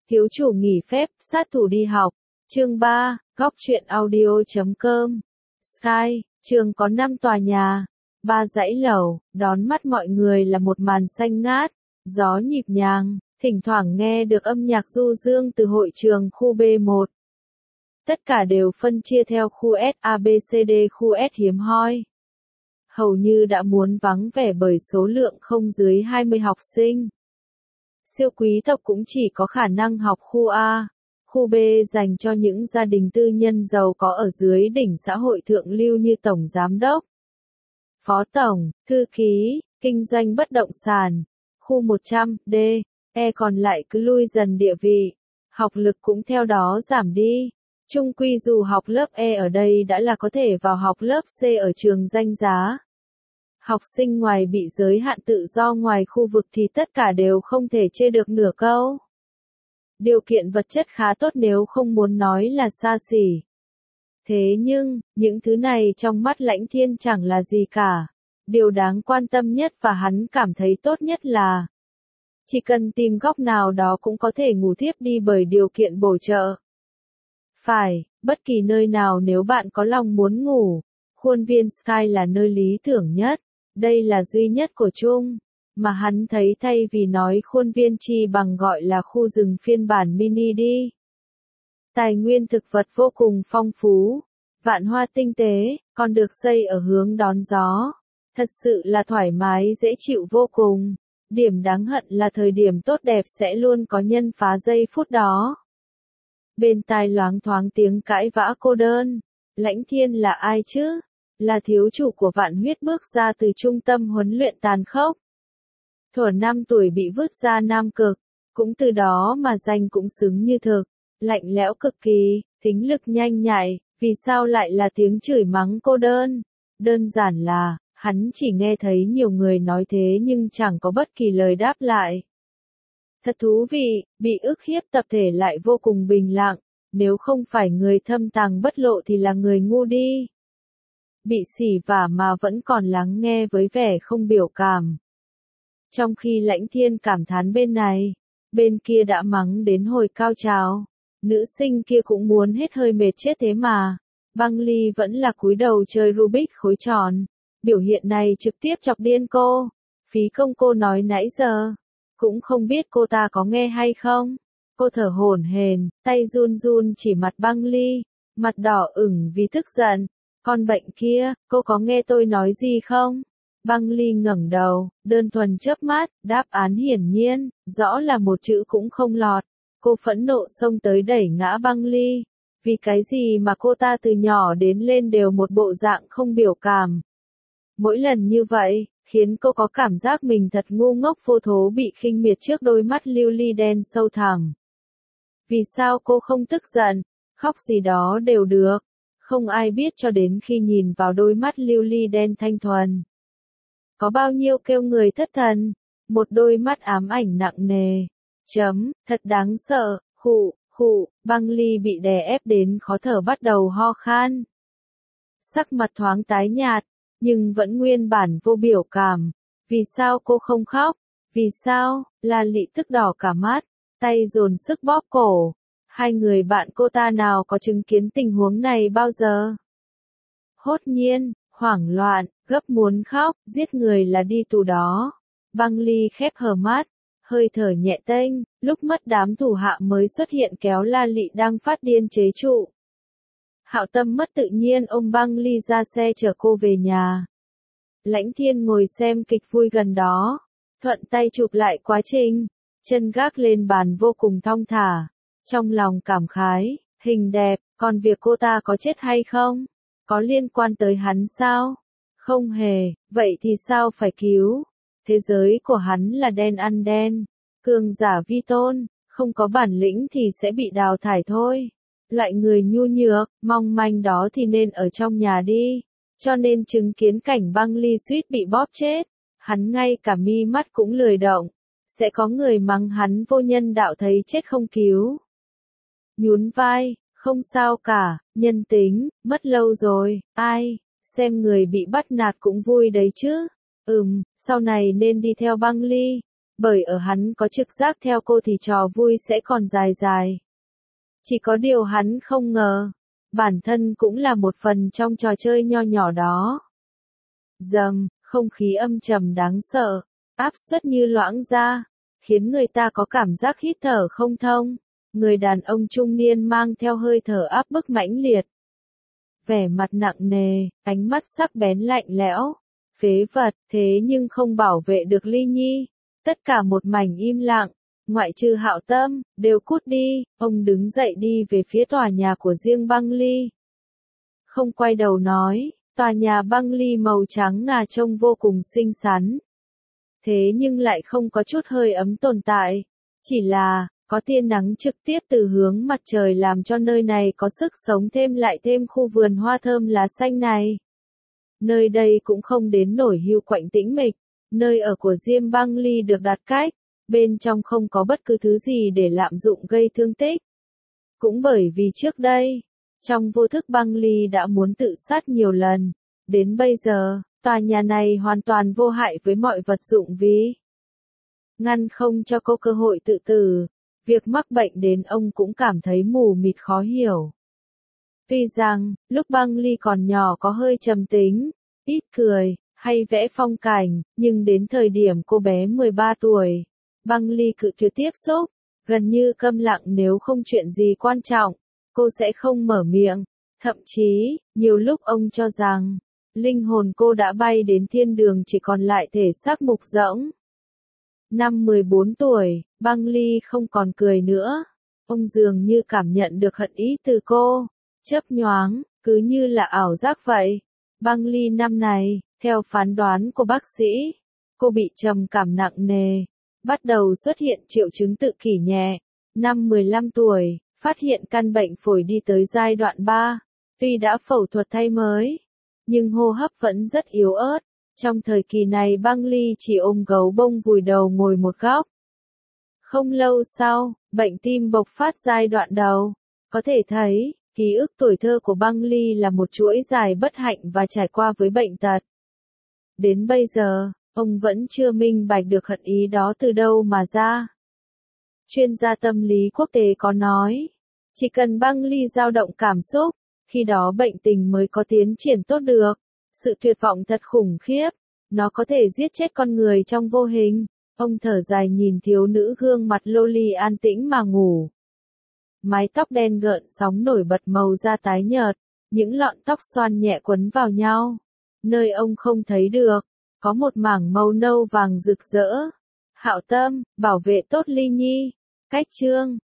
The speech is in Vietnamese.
Thiếu chủ nghỉ phép, sát thủ đi học. Chương 3, góc truyện audio.com. Sky, trường có 5 tòa nhà, 3 dãy lầu, đón mắt mọi người là một màn xanh ngát, gió nhịp nhàng, thỉnh thoảng nghe được âm nhạc du dương từ hội trường khu B1. Tất cả đều phân chia theo khu S, A, B, C, D, khu S hiếm hoi. Hầu như đã muốn vắng vẻ bởi số lượng không dưới 20 học sinh. Siêu quý tộc cũng chỉ có khả năng học khu A, khu B dành cho những gia đình tư nhân giàu có ở dưới đỉnh xã hội thượng lưu như tổng giám đốc, phó tổng, thư ký, kinh doanh bất động sản. Khu 100, D, E còn lại cứ lui dần địa vị, học lực cũng theo đó giảm đi. Chung quy dù học lớp E ở đây đã là có thể vào học lớp C ở trường danh giá. Học sinh ngoài bị giới hạn tự do ngoài khu vực thì tất cả đều không thể chê được nửa câu. Điều kiện vật chất khá tốt nếu không muốn nói là xa xỉ. Thế nhưng, những thứ này trong mắt Lãnh Thiên chẳng là gì cả. Điều đáng quan tâm nhất và hắn cảm thấy tốt nhất là chỉ cần tìm góc nào đó cũng có thể ngủ thiếp đi bởi điều kiện bổ trợ. Phải, bất kỳ nơi nào nếu bạn có lòng muốn ngủ, khuôn viên Sky là nơi lý tưởng nhất. Đây là duy nhất của chung, mà hắn thấy thay vì nói khuôn viên chi bằng gọi là khu rừng phiên bản mini đi. Tài nguyên thực vật vô cùng phong phú, vạn hoa tinh tế, còn được xây ở hướng đón gió. Thật sự là thoải mái dễ chịu vô cùng. Điểm đáng hận là thời điểm tốt đẹp sẽ luôn có nhân phá giây phút đó. Bên tai loáng thoáng tiếng cãi vã cô đơn. Lãnh Thiên là ai chứ? Là thiếu chủ của Vạn Huyết bước ra từ trung tâm huấn luyện tàn khốc. Thuở 5 tuổi bị vứt ra Nam Cực, cũng từ đó mà danh cũng xứng như thực, lạnh lẽo cực kỳ, thính lực nhanh nhạy, vì sao lại là tiếng chửi mắng cô đơn? Đơn giản là, hắn chỉ nghe thấy nhiều người nói thế nhưng chẳng có bất kỳ lời đáp lại. Thật thú vị, bị ức hiếp tập thể lại vô cùng bình lặng, nếu không phải người thâm tàng bất lộ thì là người ngu đi. Bị xỉ vả mà vẫn còn lắng nghe với vẻ không biểu cảm. Trong khi Lãnh Thiên cảm thán bên này, bên kia đã mắng đến hồi cao trào. Nữ sinh kia cũng muốn hết hơi mệt chết thế mà. Băng Ly vẫn là cúi đầu chơi Rubik khối tròn. Biểu hiện này trực tiếp chọc điên cô. Phí công cô nói nãy giờ. Cũng không biết cô ta có nghe hay không. Cô thở hổn hển, tay run run chỉ mặt Băng Ly, mặt đỏ ửng vì tức giận. Con bệnh kia, cô có nghe tôi nói gì không? Băng Ly ngẩng đầu, đơn thuần chớp mắt, đáp án hiển nhiên, rõ là một chữ cũng không lọt. Cô phẫn nộ xông tới đẩy ngã Băng Ly. Vì cái gì mà cô ta từ nhỏ đến lên đều một bộ dạng không biểu cảm. Mỗi lần như vậy, khiến cô có cảm giác mình thật ngu ngốc vô thố bị khinh miệt trước đôi mắt lưu ly đen sâu thẳm. Vì sao cô không tức giận, khóc gì đó đều được. Không ai biết cho đến khi nhìn vào đôi mắt lưu ly đen thanh thuần. Có bao nhiêu kêu người thất thần, một đôi mắt ám ảnh nặng nề. Thật đáng sợ, Băng Ly bị đè ép đến khó thở bắt đầu ho khan. Sắc mặt thoáng tái nhạt, nhưng vẫn nguyên bản vô biểu cảm. Vì sao cô không khóc? Vì sao? La Lị tức đỏ cả mắt, tay dồn sức bóp cổ. Hai người bạn cô ta nào có chứng kiến tình huống này bao giờ? Hốt nhiên, hoảng loạn, gấp muốn khóc, giết người là đi tù đó. Băng Ly khép hờ mắt, hơi thở nhẹ tênh, lúc mất đám thủ hạ mới xuất hiện kéo La Lị đang phát điên chế trụ. Hạo Tâm mất tự nhiên ôm Băng Ly ra xe chở cô về nhà. Lãnh Thiên ngồi xem kịch vui gần đó, thuận tay chụp lại quá trình, chân gác lên bàn vô cùng thong thả. Trong lòng cảm khái, hình đẹp, còn việc cô ta có chết hay không? Có liên quan tới hắn sao? Không hề, vậy thì sao phải cứu? Thế giới của hắn là đen ăn đen, cường giả vi tôn, không có bản lĩnh thì sẽ bị đào thải thôi. Loại người nhu nhược, mong manh đó thì nên ở trong nhà đi. Cho nên chứng kiến cảnh Băng Ly suýt bị bóp chết, hắn ngay cả mi mắt cũng lười động. Sẽ có người mắng hắn vô nhân đạo thấy chết không cứu. Nhún vai, không sao cả, nhân tính, mất lâu rồi, ai, xem người bị bắt nạt cũng vui đấy chứ. Sau này nên đi theo Băng Ly. Bởi ở hắn có trực giác theo cô thì trò vui sẽ còn dài dài. Chỉ có điều hắn không ngờ, bản thân cũng là một phần trong trò chơi nho nhỏ đó. Dầm, không khí âm trầm đáng sợ, áp suất như loãng ra, khiến người ta có cảm giác hít thở không thông. Người đàn ông trung niên mang theo hơi thở áp bức mãnh liệt. Vẻ mặt nặng nề, ánh mắt sắc bén lạnh lẽo. Phế vật, thế nhưng không bảo vệ được Ly Nhi. Tất cả một mảnh im lặng, ngoại trừ Hạo Tâm, đều cút đi. Ông đứng dậy đi về phía tòa nhà của riêng Băng Ly. Không quay đầu nói, tòa nhà Băng Ly màu trắng ngà trông vô cùng xinh xắn. Thế nhưng lại không có chút hơi ấm tồn tại. Chỉ là, có tia nắng trực tiếp từ hướng mặt trời làm cho nơi này có sức sống thêm lại thêm khu vườn hoa thơm lá xanh này. Nơi đây cũng không đến nổi hưu quạnh tĩnh mịch, nơi ở của Diêm Băng Ly được đặt cách, bên trong không có bất cứ thứ gì để lạm dụng gây thương tích. Cũng bởi vì trước đây, trong vô thức Băng Ly đã muốn tự sát nhiều lần, đến bây giờ, tòa nhà này hoàn toàn vô hại với mọi vật dụng vì ngăn không cho cô cơ hội tự tử. Việc mắc bệnh đến ông cũng cảm thấy mù mịt khó hiểu. Tuy rằng, lúc Băng Ly còn nhỏ có hơi trầm tính, ít cười, hay vẽ phong cảnh, nhưng đến thời điểm cô bé 13 tuổi, Băng Ly cự tuyệt tiếp xúc, gần như câm lặng nếu không chuyện gì quan trọng, cô sẽ không mở miệng. Thậm chí, nhiều lúc ông cho rằng, linh hồn cô đã bay đến thiên đường chỉ còn lại thể xác mục rỗng. Năm 14 tuổi, Băng Ly không còn cười nữa. Ông dường như cảm nhận được hận ý từ cô. Chớp nhoáng, cứ như là ảo giác vậy. Băng Ly năm này, theo phán đoán của bác sĩ, cô bị trầm cảm nặng nề. Bắt đầu xuất hiện triệu chứng tự kỷ nhẹ. Năm 15 tuổi, phát hiện căn bệnh phổi đi tới giai đoạn 3. Tuy đã phẫu thuật thay mới, nhưng hô hấp vẫn rất yếu ớt. Trong thời kỳ này Băng Ly chỉ ôm gấu bông vùi đầu ngồi một góc. Không lâu sau, bệnh tim bộc phát giai đoạn đầu. Có thể thấy, ký ức tuổi thơ của Băng Ly là một chuỗi dài bất hạnh và trải qua với bệnh tật. Đến bây giờ, ông vẫn chưa minh bạch được hận ý đó từ đâu mà ra. Chuyên gia tâm lý quốc tế có nói, chỉ cần Băng Ly dao động cảm xúc, khi đó bệnh tình mới có tiến triển tốt được. Sự tuyệt vọng thật khủng khiếp, nó có thể giết chết con người trong vô hình. Ông thở dài nhìn thiếu nữ gương mặt loli an tĩnh mà ngủ. Mái tóc đen gợn sóng nổi bật màu da tái nhợt, những lọn tóc xoăn nhẹ quấn vào nhau. Nơi ông không thấy được, có một mảng màu nâu vàng rực rỡ. Hạo Tâm, bảo vệ tốt Ly Nhi. Cách chương